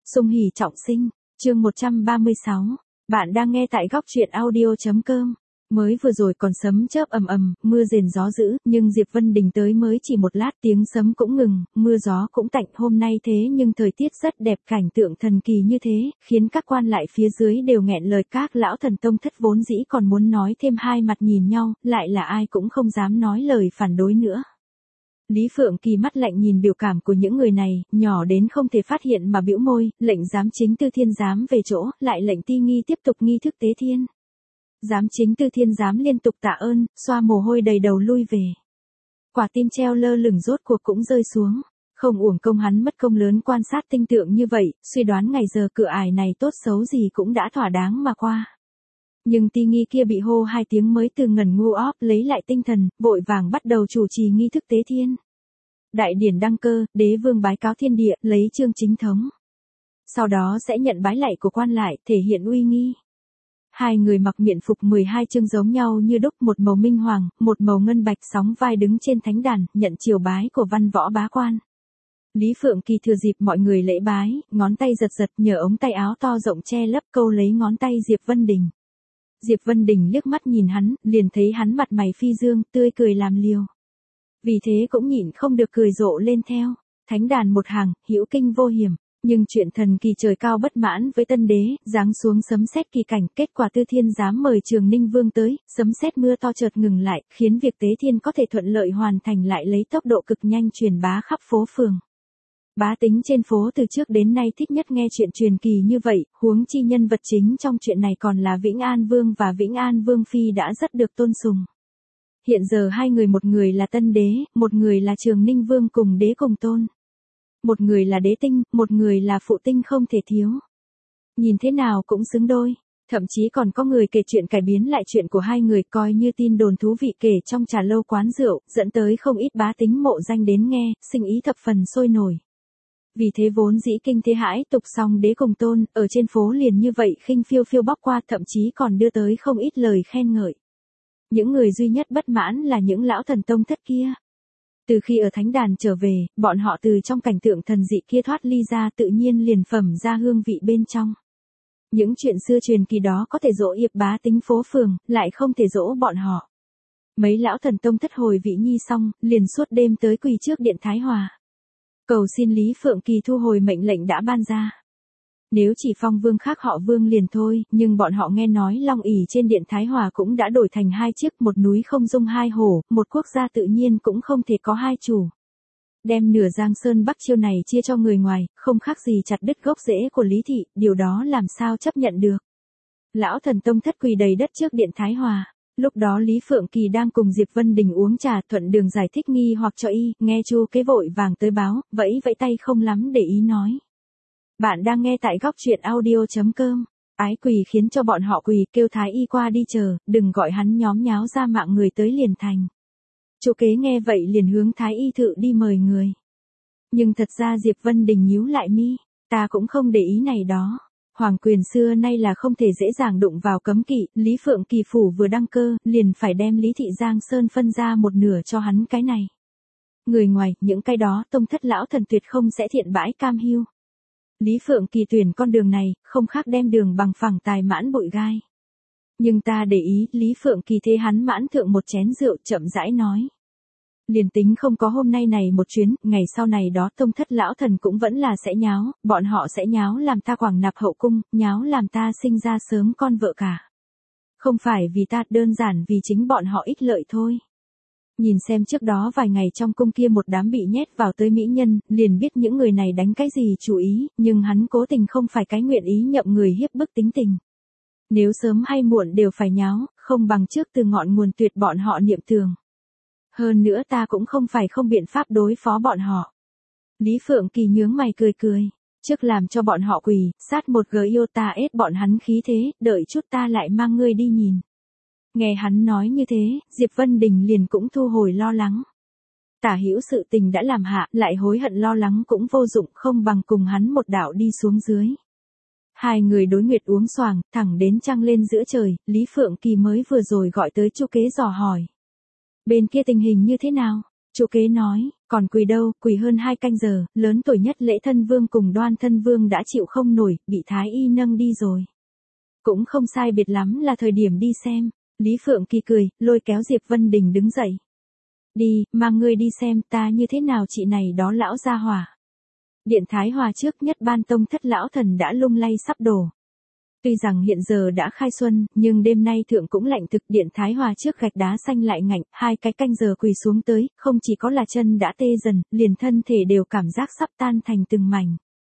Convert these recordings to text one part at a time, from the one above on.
Sung hỉ trọng sinh, chương 136. Bạn đang nghe tại góc truyện audio.com. Mới vừa rồi còn sấm chớp ầm ầm, mưa rền gió dữ, nhưng Diệp Vân Đình tới mới chỉ một lát tiếng sấm cũng ngừng, mưa gió cũng tạnh. Hôm nay thế nhưng thời tiết rất đẹp, cảnh tượng thần kỳ như thế, khiến các quan lại phía dưới đều nghẹn lời. Các lão thần tông thất vốn dĩ còn muốn nói thêm, hai mặt nhìn nhau, lại là ai cũng không dám nói lời phản đối nữa. Lý Phượng Kỳ mắt lạnh nhìn biểu cảm của những người này, nhỏ đến không thể phát hiện mà bĩu môi, lệnh giám chính Tư Thiên giám về chỗ, lại lệnh Ti Nghi tiếp tục nghi thức tế thiên. Giám chính Tư Thiên giám liên tục tạ ơn, xoa mồ hôi đầy đầu lui về. Quả tim treo lơ lửng rốt cuộc cũng rơi xuống. Không uổng công hắn mất công lớn quan sát tinh tượng như vậy, suy đoán ngày giờ cửa ải này tốt xấu gì cũng đã thỏa đáng mà qua. Nhưng Ti Nghi kia bị hô hai tiếng mới từ ngần ngu óp lấy lại tinh thần, vội vàng bắt đầu chủ trì nghi thức tế thiên. Đại điển đăng cơ, đế vương bái cáo thiên địa, lấy chương chính thống. Sau đó sẽ nhận bái lạy của quan lại, thể hiện uy nghi. Hai người mặc miện phục 12 chương giống nhau như đúc, một màu minh hoàng, một màu ngân bạch, sóng vai đứng trên thánh đàn, nhận triều bái của văn võ bá quan. Lý Phượng Kỳ thừa dịp mọi người lễ bái, ngón tay giật giật nhờ ống tay áo to rộng che lấp câu lấy ngón tay Diệp Vân Đình. Diệp Vân Đình liếc mắt nhìn hắn, liền thấy hắn mặt mày phi dương, tươi cười làm liều. Vì thế cũng nhịn không được cười rộ lên theo. Thánh đàn một hàng, hữu kinh vô hiểm. Nhưng chuyện thần kỳ trời cao bất mãn với tân đế, giáng xuống sấm sét kỳ cảnh. Kết quả Tư Thiên giám mời Trường Ninh Vương tới, sấm sét mưa to chợt ngừng lại, khiến việc tế thiên có thể thuận lợi hoàn thành, lại lấy tốc độ cực nhanh truyền bá khắp phố phường. Bá tính trên phố từ trước đến nay thích nhất nghe chuyện truyền kỳ như vậy, huống chi nhân vật chính trong chuyện này còn là Vĩnh An Vương và Vĩnh An Vương Phi đã rất được tôn sùng. Hiện giờ hai người, một người là tân đế, một người là Trường Ninh Vương cùng đế cùng tôn. Một người là đế tinh, một người là phụ tinh không thể thiếu. Nhìn thế nào cũng xứng đôi. Thậm chí còn có người kể chuyện cải biến lại chuyện của hai người, coi như tin đồn thú vị kể trong trà lâu quán rượu, dẫn tới không ít bá tính mộ danh đến nghe, sinh ý thập phần sôi nổi. Vì thế vốn dĩ kinh thế hãi tục, song đế cùng tôn, ở trên phố liền như vậy khinh phiêu phiêu bóc qua, thậm chí còn đưa tới không ít lời khen ngợi. Những người duy nhất bất mãn là những lão thần tông thất kia. Từ khi ở thánh đàn trở về, bọn họ từ trong cảnh tượng thần dị kia thoát ly ra, tự nhiên liền phẩm ra hương vị bên trong. Những chuyện xưa truyền kỳ đó có thể dỗ yệp bá tính phố phường, lại không thể dỗ bọn họ. Mấy lão thần tông thất hồi vị nhi xong, liền suốt đêm tới quỳ trước điện Thái Hòa. Cầu xin Lý Phượng Kỳ thu hồi mệnh lệnh đã ban ra. Nếu chỉ phong vương khác họ Vương liền thôi, nhưng bọn họ nghe nói long ỷ trên điện Thái Hòa cũng đã đổi thành hai chiếc, một núi không dung hai hổ, một quốc gia tự nhiên cũng không thể có hai chủ. Đem nửa Giang Sơn Bắc Chiêu này chia cho người ngoài, không khác gì chặt đứt gốc rễ của Lý thị, điều đó làm sao chấp nhận được. Lão thần tông thất quỳ đầy đất trước điện Thái Hòa. Lúc đó Lý Phượng Kỳ đang cùng Diệp Vân Đình uống trà, thuận đường giải thích nghi hoặc cho y, nghe Chu Kế vội vàng tới báo, vẫy vẫy tay không lắm để ý nói. Bạn đang nghe tại góc truyện audio.com. Ái quỳ khiến cho bọn họ quỳ, kêu Thái y qua đi chờ, đừng gọi hắn nhóm nháo ra mạng người tới liền thành. Chu Kế nghe vậy liền hướng Thái y thự đi mời người. Nhưng thật ra Diệp Vân Đình nhíu lại mi, ta cũng không để ý này đó. Hoàng quyền xưa nay là không thể dễ dàng đụng vào cấm kỵ, Lý Phượng Kỳ phủ vừa đăng cơ, liền phải đem Lý thị Giang Sơn phân ra một nửa cho hắn cái này. Người ngoài, những cái đó tông thất lão thần tuyệt không sẽ thiện bãi cam hiu. Lý Phượng Kỳ tuyển con đường này, không khác đem đường bằng phẳng tài mãn bụi gai. Nhưng ta để ý, Lý Phượng Kỳ thế hắn mãn thượng một chén rượu, chậm rãi nói. Liền tính không có hôm nay này một chuyến, ngày sau này đó tông thất lão thần cũng vẫn là sẽ nháo, bọn họ sẽ nháo làm ta quảng nạp hậu cung, nháo làm ta sinh ra sớm con vợ cả. Không phải vì ta, đơn giản vì chính bọn họ ích lợi thôi. Nhìn xem trước đó vài ngày trong cung kia một đám bị nhét vào tới mỹ nhân, liền biết những người này đánh cái gì chủ ý, nhưng hắn cố tình không phải cái nguyện ý nhậm người hiếp bức tính tình. Nếu sớm hay muộn đều phải nháo, không bằng trước từ ngọn nguồn tuyệt bọn họ niệm tường. Hơn nữa ta cũng không phải không biện pháp đối phó bọn họ. Lý Phượng Kỳ nhướng mày cười cười. Trước làm cho bọn họ quỳ, sát một gờ yêu ta ết bọn hắn khí thế, đợi chút ta lại mang ngươi đi nhìn. Nghe hắn nói như thế, Diệp Vân Đình liền cũng thu hồi lo lắng. Tả hữu sự tình đã làm hạ, lại hối hận lo lắng cũng vô dụng, không bằng cùng hắn một đạo đi xuống dưới. Hai người đối nguyệt uống xoàng, thẳng đến trăng lên giữa trời, Lý Phượng Kỳ mới vừa rồi gọi tới Chu Kế dò hỏi. Bên kia tình hình như thế nào? Chu kế nói, còn quỳ đâu, quỳ hơn 2 canh giờ, lớn tuổi nhất Lễ Thân Vương cùng Đoan Thân Vương đã chịu không nổi, bị Thái Y nâng đi rồi. Cũng không sai biệt lắm là thời điểm đi xem. Lý Phượng Kỳ cười, lôi kéo Diệp Vân Đình đứng dậy. Đi, mang ngươi đi xem ta như thế nào chị này đó lão gia hỏa. Điện Thái Hòa trước nhất ban tông thất lão thần đã lung lay sắp đổ. Tuy rằng hiện giờ đã khai xuân, nhưng đêm nay thượng cũng lạnh thực. Điện Thái Hòa trước gạch đá xanh lại ngạnh, 2 cái canh giờ quỳ xuống tới, không chỉ có là chân đã tê dần, liền thân thể đều cảm giác sắp tan thành từng mảnh.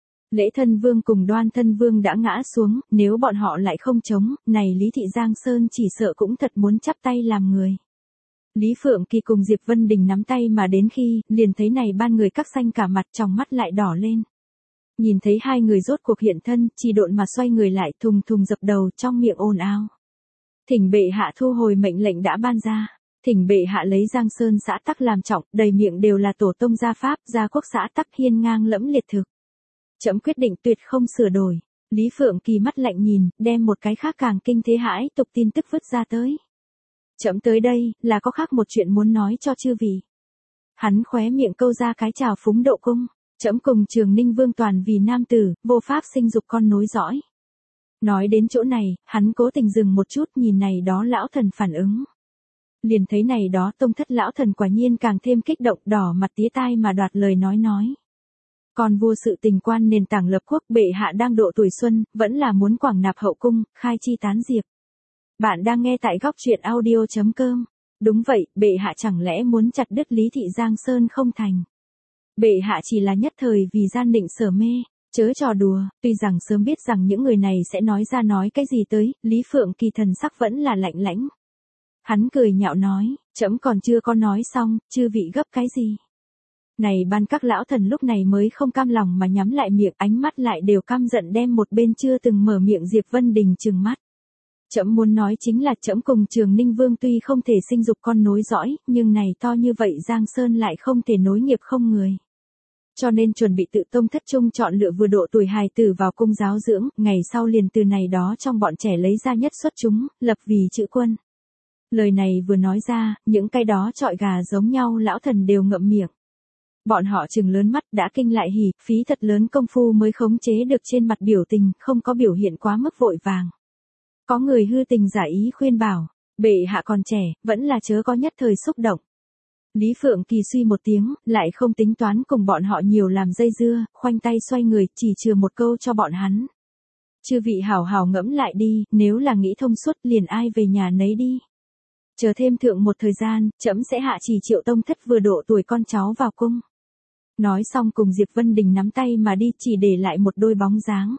Lễ Thân Vương cùng Đoan Thân Vương đã ngã xuống, nếu bọn họ lại không chống, này Lý Thị Giang Sơn chỉ sợ cũng thật muốn chắp tay làm người. Lý Phượng Kỳ cùng Diệp Vân Đình nắm tay mà đến khi, liền thấy này ban người các xanh cả mặt, trong mắt lại đỏ lên. Nhìn thấy hai người rốt cuộc hiện thân, chỉ độn mà xoay người lại thùng thùng dập đầu trong miệng ồn ào. Thỉnh bệ hạ thu hồi mệnh lệnh đã ban ra. Thỉnh bệ hạ lấy Giang Sơn xã tắc làm trọng, đầy miệng đều là tổ tông gia pháp, gia quốc xã tắc hiên ngang lẫm liệt thực. Trẫm quyết định tuyệt không sửa đổi. Lý Phượng Kỳ mắt lạnh nhìn, đem một cái khác càng kinh thế hãi tục tin tức vứt ra tới. Trẫm tới đây, là có khác một chuyện muốn nói cho chư vị. Hắn khóe miệng câu ra cái trào phúng độ cung. Trẫm cùng Trường Ninh Vương toàn vì nam tử, vô pháp sinh dục con nối dõi. Nói đến chỗ này, hắn cố tình dừng một chút nhìn này đó lão thần phản ứng. Liền thấy này đó tông thất lão thần quả nhiên càng thêm kích động, đỏ mặt tía tai mà đoạt lời nói. Còn vua sự tình quan nền tảng lập quốc, bệ hạ đang độ tuổi xuân, vẫn là muốn quảng nạp hậu cung, khai chi tán diệp. Bạn đang nghe tại góc truyện audio.com. Đúng vậy, bệ hạ chẳng lẽ muốn chặt đứt Lý Thị Giang Sơn không thành. Bệ hạ chỉ là nhất thời vì gian định sở mê, chớ trò đùa. Tuy rằng sớm biết rằng những người này sẽ nói cái gì tới, Lý Phượng Kỳ thần sắc vẫn là lạnh lãnh. Hắn cười nhạo nói, trẫm còn chưa có nói xong, chư vị gấp cái gì. Này ban các lão thần lúc này mới không cam lòng mà nhắm lại miệng, ánh mắt lại đều căm giận đem một bên chưa từng mở miệng Diệp Vân Đình trừng mắt. Trẫm muốn nói chính là trẫm cùng Trường Ninh Vương tuy không thể sinh dục con nối dõi, nhưng này to như vậy Giang Sơn lại không thể nối nghiệp không người. Cho nên chuẩn bị tự tông thất trung chọn lựa vừa độ tuổi hài tử vào cung giáo dưỡng, ngày sau liền từ này đó trong bọn trẻ lấy ra nhất xuất chúng, lập vì chữ quân. Lời này vừa nói ra, những cái đó trọi gà giống nhau lão thần đều ngậm miệng. Bọn họ trừng lớn mắt đã kinh lại hỉ, phí thật lớn công phu mới khống chế được trên mặt biểu tình, không có biểu hiện quá mức vội vàng. Có người hư tình giả ý khuyên bảo, bệ hạ còn trẻ, vẫn là chớ có nhất thời xúc động. Lý Phượng Kỳ suy một tiếng, lại không tính toán cùng bọn họ nhiều làm dây dưa, khoanh tay xoay người, chỉ chừa một câu cho bọn hắn. Chư vị hảo hảo ngẫm lại đi, nếu là nghĩ thông suốt liền ai về nhà nấy đi. Chờ thêm thượng một thời gian, trẫm sẽ hạ chỉ triệu tông thất vừa độ tuổi con cháu vào cung. Nói xong cùng Diệp Vân Đình nắm tay mà đi, chỉ để lại một đôi bóng dáng.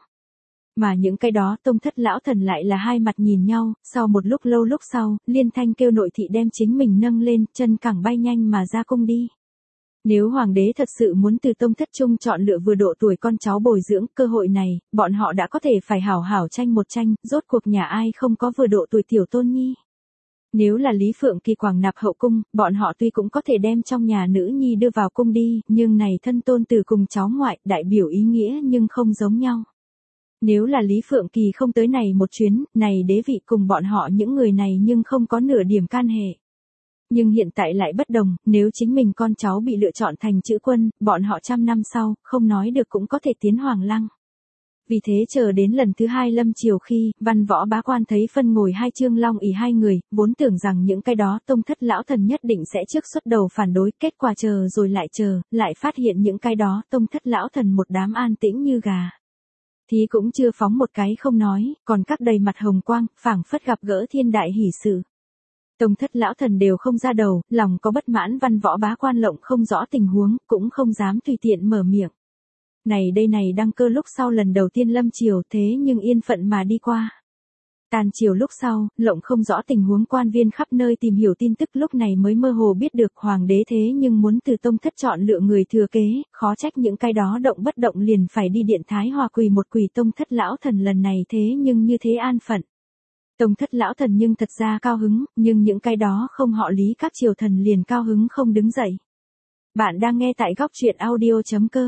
Mà những cái đó tông thất lão thần lại là hai mặt nhìn nhau, sau một lúc lâu lúc sau, liên thanh kêu nội thị đem chính mình nâng lên, chân cẳng bay nhanh mà ra cung đi. Nếu hoàng đế thật sự muốn từ tông thất trung chọn lựa vừa độ tuổi con cháu bồi dưỡng, cơ hội này, bọn họ đã có thể phải hảo hảo tranh một tranh, rốt cuộc nhà ai không có vừa độ tuổi tiểu tôn nhi. Nếu là Lý Phượng Kỳ quảng nạp hậu cung, bọn họ tuy cũng có thể đem trong nhà nữ nhi đưa vào cung đi, nhưng này thân tôn tử cùng cháu ngoại, đại biểu ý nghĩa nhưng không giống nhau. Nếu là Lý Phượng Kỳ không tới này một chuyến, này đế vị cùng bọn họ những người này nhưng không có nửa điểm can hệ. Nhưng hiện tại lại bất đồng, nếu chính mình con cháu bị lựa chọn thành chữ quân, bọn họ 100 năm sau, không nói được cũng có thể tiến hoàng lăng. Vì thế chờ đến lần thứ 2 lâm triều khi, văn võ bá quan thấy phân ngồi hai Trương Long ỷ hai người, vốn tưởng rằng những cái đó tông thất lão thần nhất định sẽ trước xuất đầu phản đối, kết quả chờ rồi lại chờ, lại phát hiện những cái đó tông thất lão thần một đám an tĩnh như gà. Thì cũng chưa phóng một cái không nói, còn các đầy mặt hồng quang, phảng phất gặp gỡ thiên đại hỷ sự. Tông thất lão thần đều không ra đầu, lòng có bất mãn, văn võ bá quan lộng không rõ tình huống, cũng không dám tùy tiện mở miệng. Này đăng cơ lúc sau lần đầu tiên lâm triều, thế nhưng yên phận mà đi qua. Tàn triều lúc sau, lộng không rõ tình huống, quan viên khắp nơi tìm hiểu tin tức, lúc này mới mơ hồ biết được hoàng đế thế nhưng muốn từ tông thất chọn lựa người thừa kế, khó trách những cái đó động bất động liền phải đi điện Thái Hòa quỳ một quỳ tông thất lão thần lần này thế nhưng như thế an phận. Tông thất lão thần nhưng thật ra cao hứng, nhưng những cái đó không họ Lý các triều thần liền cao hứng không đứng dậy. Bạn đang nghe tại góc truyện audio.com.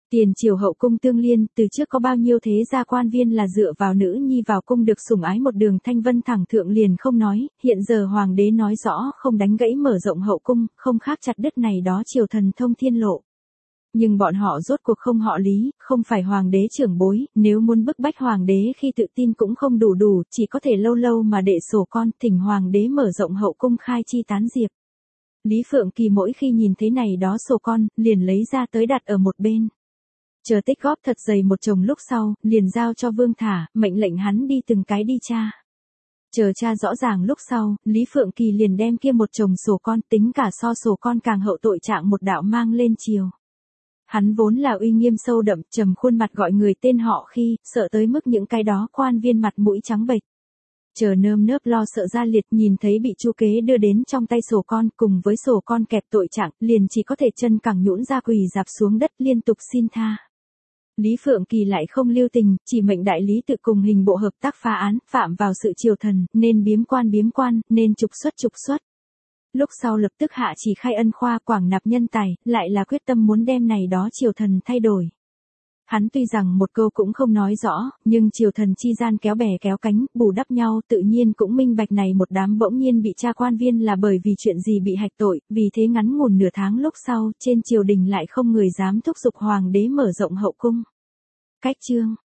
Tiền triều hậu cung tương liên, từ trước có bao nhiêu thế gia quan viên là dựa vào nữ nhi vào cung được sủng ái một đường thanh vân thẳng thượng liền không nói, hiện giờ hoàng đế nói rõ không đánh gãy mở rộng hậu cung, không khác chặt đứt này đó triều thần thông thiên lộ. Nhưng bọn họ rốt cuộc không họ Lý, không phải hoàng đế trưởng bối, nếu muốn bức bách hoàng đế khi tự tin cũng không đủ, chỉ có thể lâu lâu mà đệ sổ con, thỉnh hoàng đế mở rộng hậu cung khai chi tán diệp. Lý Phượng Kỳ mỗi khi nhìn thấy này đó sổ con, liền lấy ra tới đặt ở một bên. Chờ tích góp thật dày một chồng lúc sau, liền giao cho Vương Thả, mệnh lệnh hắn đi từng cái đi tra. Chờ tra rõ ràng lúc sau, Lý Phượng Kỳ liền đem kia một chồng sổ con tính cả so sổ con càng hậu tội trạng một đạo mang lên triều. Hắn vốn là uy nghiêm sâu đậm, trầm khuôn mặt gọi người tên họ khi, sợ tới mức những cái đó quan viên mặt mũi trắng bệch. Chờ nơm nớp lo sợ ra liệt nhìn thấy bị chu kế đưa đến trong tay sổ con cùng với sổ con kẹp tội trạng, liền chỉ có thể chân cẳng nhũn ra quỳ dạp xuống đất liên tục xin tha. Lý Phượng Kỳ lại không lưu tình, chỉ mệnh đại lý tự cùng hình bộ hợp tác phá án, phạm vào sự triều thần, nên biếm quan, nên trục xuất. Lúc sau lập tức hạ chỉ khai ân khoa quảng nạp nhân tài, lại là quyết tâm muốn đem này đó triều thần thay đổi. Hắn tuy rằng một câu cũng không nói rõ, nhưng triều thần chi gian kéo bè kéo cánh, bù đắp nhau tự nhiên cũng minh bạch này một đám bỗng nhiên bị tra quan viên là bởi vì chuyện gì bị hạch tội, vì thế ngắn ngủn nửa tháng lúc sau, trên triều đình lại không người dám thúc giục hoàng đế mở rộng hậu cung. Cách chương